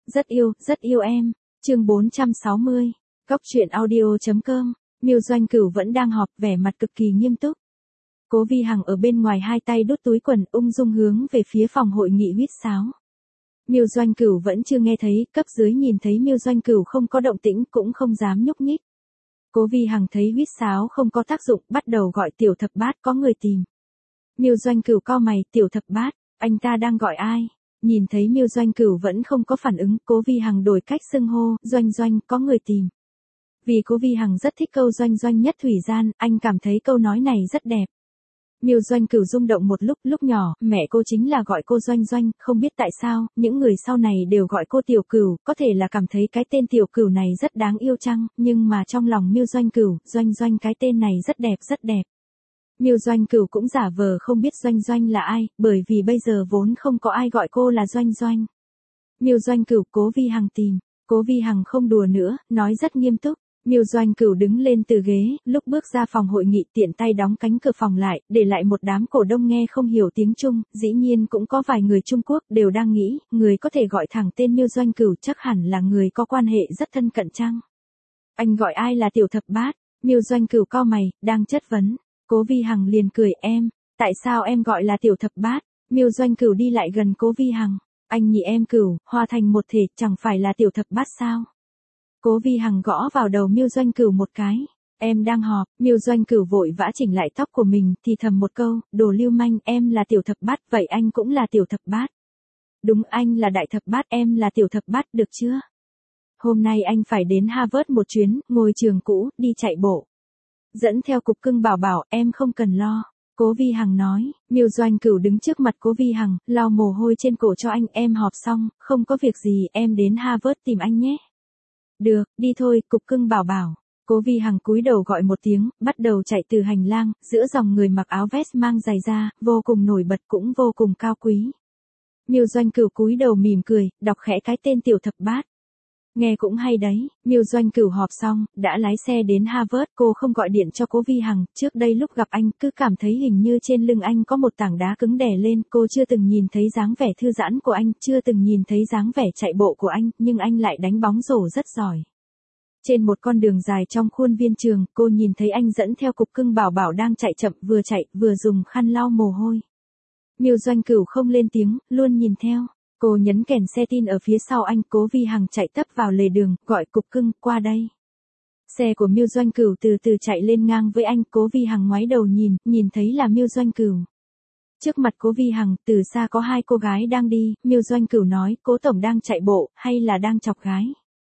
rất yêu em. Chương 460. Cóc truyện audio.com. Miêu Doanh Cửu vẫn đang họp, vẻ mặt cực kỳ nghiêm túc. Cố Vi Hằng ở bên ngoài hai tay đút túi quần, ung dung hướng về phía phòng hội nghị huýt sáo. Miêu Doanh Cửu vẫn chưa nghe thấy, cấp dưới nhìn thấy Miêu Doanh Cửu không có động tĩnh cũng không dám nhúc nhích. Cố Vi Hằng thấy huýt sáo không có tác dụng, bắt đầu gọi Tiểu Thập Bát, có người tìm. Miêu Doanh Cửu cau mày, Tiểu Thập Bát, anh ta đang gọi ai? Nhìn thấy Miêu Doanh Cửu vẫn không có phản ứng, Cố Vi Hằng đổi cách xưng hô, Doanh Doanh, có người tìm. Vì Cố Vi Hằng rất thích câu Doanh Doanh nhất thủy gian, anh cảm thấy câu nói này rất đẹp. Miêu Doanh Cửu rung động một lúc nhỏ, mẹ cô chính là gọi cô Doanh Doanh, không biết tại sao, những người sau này đều gọi cô Tiểu Cửu, có thể là cảm thấy cái tên Tiểu Cửu này rất đáng yêu chăng, nhưng mà trong lòng Miêu Doanh Cửu, Doanh Doanh cái tên này rất đẹp. Miêu Doanh Cửu cũng giả vờ không biết Doanh Doanh là ai, bởi vì bây giờ vốn không có ai gọi cô là Doanh Doanh. Miêu Doanh Cửu, Cố Vi Hằng tìm. Cố Vi Hằng không đùa nữa, nói rất nghiêm túc. Miêu Doanh Cửu đứng lên từ ghế, lúc bước ra phòng hội nghị tiện tay đóng cánh cửa phòng lại, để lại một đám cổ đông nghe không hiểu tiếng Trung, dĩ nhiên cũng có vài người Trung Quốc đều đang nghĩ, người có thể gọi thẳng tên Miêu Doanh Cửu chắc hẳn là người có quan hệ rất thân cận chăng. Anh gọi ai là Tiểu Thập Bát? Miêu Doanh Cửu cau mày, đang chất vấn. Cố Vi Hằng liền cười, em, tại sao em gọi là Tiểu Thập Bát? Miêu Doanh Cửu đi lại gần Cố Vi Hằng, anh nhị em Cửu, hòa thành một thể, chẳng phải là Tiểu Thập Bát sao? Cố Vi Hằng gõ vào đầu Miêu Doanh Cửu một cái. Em đang họp. Miêu Doanh Cửu vội vã chỉnh lại tóc của mình, thì thầm một câu, đồ lưu manh, em là Tiểu Thập Bát, vậy anh cũng là Tiểu Thập Bát. Đúng, anh là Đại Thập Bát, em là Tiểu Thập Bát, được chưa? Hôm nay anh phải đến Harvard một chuyến, ngồi trường cũ, đi chạy bộ. Dẫn theo cục cưng bảo bảo, em không cần lo. Cố Vi Hằng nói. Miêu Doanh Cửu đứng trước mặt Cố Vi Hằng, lau mồ hôi trên cổ cho anh, em họp xong, không có việc gì, em đến Harvard tìm anh nhé. Được, đi thôi, cục cưng bảo bảo. Cố Vi Hằng cúi đầu gọi một tiếng, bắt đầu chạy từ hành lang, giữa dòng người mặc áo vest mang giày da, vô cùng nổi bật cũng vô cùng cao quý. Miêu Doanh Cửu cúi đầu mỉm cười, đọc khẽ cái tên Tiểu Thập Bát. Nghe cũng hay đấy. Miêu Doanh Cửu họp xong, đã lái xe đến Harvard, cô không gọi điện cho Cố Vi Hằng, trước đây lúc gặp anh, cứ cảm thấy hình như trên lưng anh có một tảng đá cứng đè lên, cô chưa từng nhìn thấy dáng vẻ thư giãn của anh, chưa từng nhìn thấy dáng vẻ chạy bộ của anh, nhưng anh lại đánh bóng rổ rất giỏi. Trên một con đường dài trong khuôn viên trường, cô nhìn thấy anh dẫn theo cục cưng bảo bảo đang chạy chậm, vừa chạy, vừa dùng khăn lau mồ hôi. Miêu Doanh Cửu không lên tiếng, luôn nhìn theo. Cô nhấn kèn xe tin ở phía sau anh, Cố Vi Hằng chạy tấp vào lề đường, gọi cục cưng, qua đây. Xe của Miêu Doanh Cửu từ từ chạy lên ngang với anh, Cố Vi Hằng ngoái đầu nhìn thấy là Miêu Doanh Cửu. Trước mặt Cố Vi Hằng, từ xa có hai cô gái đang đi, Miêu Doanh Cửu nói, Cố tổng đang chạy bộ, hay là đang chọc gái?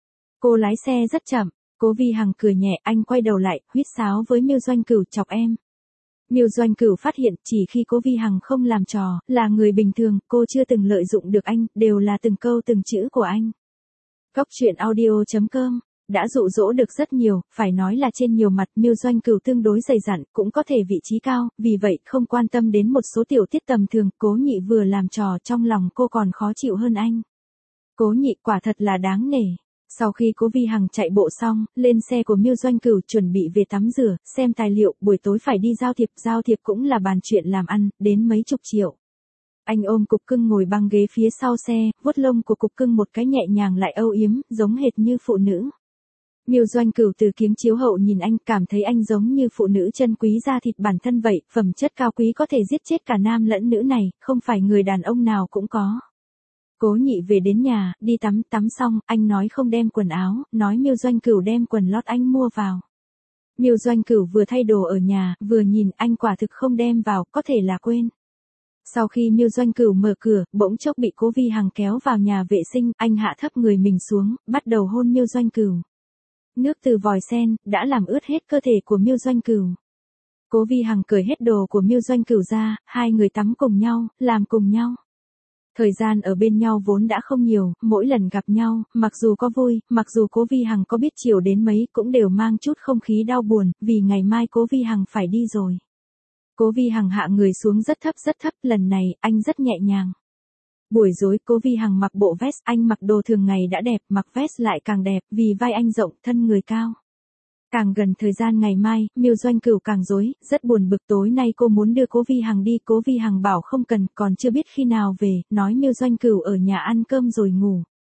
Cô lái xe rất chậm, Cố Vi Hằng cười nhẹ, anh quay đầu lại, huýt sáo với Miêu Doanh Cửu, chọc em. Miêu Doanh Cửu phát hiện chỉ khi Cố Vi Hằng không làm trò, là người bình thường, cô chưa từng lợi dụng được anh, đều là từng câu từng chữ của anh. Cóc truyện audio.com đã dụ dỗ được rất nhiều, phải nói là trên nhiều mặt Miêu Doanh Cửu tương đối dày dặn, cũng có thể vị trí cao, vì vậy không quan tâm đến một số tiểu tiết tầm thường, Cố nhị vừa làm trò trong lòng cô còn khó chịu hơn anh. Cố nhị quả thật là đáng nể. Sau khi Cố Vi Hằng chạy bộ xong, lên xe của Miêu Doanh Cửu chuẩn bị về tắm rửa, xem tài liệu, buổi tối phải đi giao thiệp cũng là bàn chuyện làm ăn, đến mấy chục triệu. Anh ôm cục cưng ngồi băng ghế phía sau xe, vuốt lông của cục cưng một cái nhẹ nhàng lại âu yếm, giống hệt như phụ nữ. Miêu Doanh Cửu từ kính chiếu hậu nhìn anh, cảm thấy anh giống như phụ nữ chân quý da thịt bản thân vậy, phẩm chất cao quý có thể giết chết cả nam lẫn nữ này, không phải người đàn ông nào cũng có. Cố nhị về đến nhà, đi tắm xong, anh nói không đem quần áo, nói Miêu Doanh Cửu đem quần lót anh mua vào. Miêu Doanh Cửu vừa thay đồ ở nhà, vừa nhìn, anh quả thực không đem vào, có thể là quên. Sau khi Miêu Doanh Cửu mở cửa, bỗng chốc bị Cố Vi Hằng kéo vào nhà vệ sinh, anh hạ thấp người mình xuống, bắt đầu hôn Miêu Doanh Cửu. Nước từ vòi sen, đã làm ướt hết cơ thể của Miêu Doanh Cửu. Cố Vi Hằng cởi hết đồ của Miêu Doanh Cửu ra, hai người tắm cùng nhau, làm cùng nhau. Thời gian ở bên nhau vốn đã không nhiều, mỗi lần gặp nhau, mặc dù có vui, mặc dù Cố Vi Hằng có biết chiều đến mấy cũng đều mang chút không khí đau buồn, vì ngày mai Cố Vi Hằng phải đi rồi. Cố Vi Hằng hạ người xuống rất thấp, lần này, anh rất nhẹ nhàng. Buổi tối Cố Vi Hằng mặc bộ vest, anh mặc đồ thường ngày đã đẹp, mặc vest lại càng đẹp, vì vai anh rộng, thân người cao. Càng gần thời gian ngày mai, Miêu Doanh Cửu càng rối, rất buồn bực, tối nay cô muốn đưa Cố Vi Hằng đi, Cố Vi Hằng bảo không cần, còn chưa biết khi nào về, nói Miêu Doanh Cửu ở nhà ăn cơm rồi ngủ.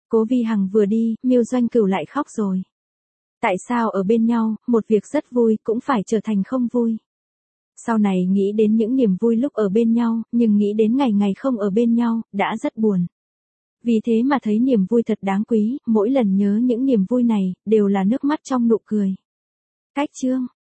Cố Vi Hằng vừa đi, Miêu Doanh Cửu lại khóc rồi. Tại sao ở bên nhau, một việc rất vui cũng phải trở thành không vui? Sau này nghĩ đến những niềm vui lúc ở bên nhau, nhưng nghĩ đến ngày ngày không ở bên nhau, đã rất buồn. Vì thế mà thấy niềm vui thật đáng quý, mỗi lần nhớ những niềm vui này, đều là nước mắt trong nụ cười. Cách chương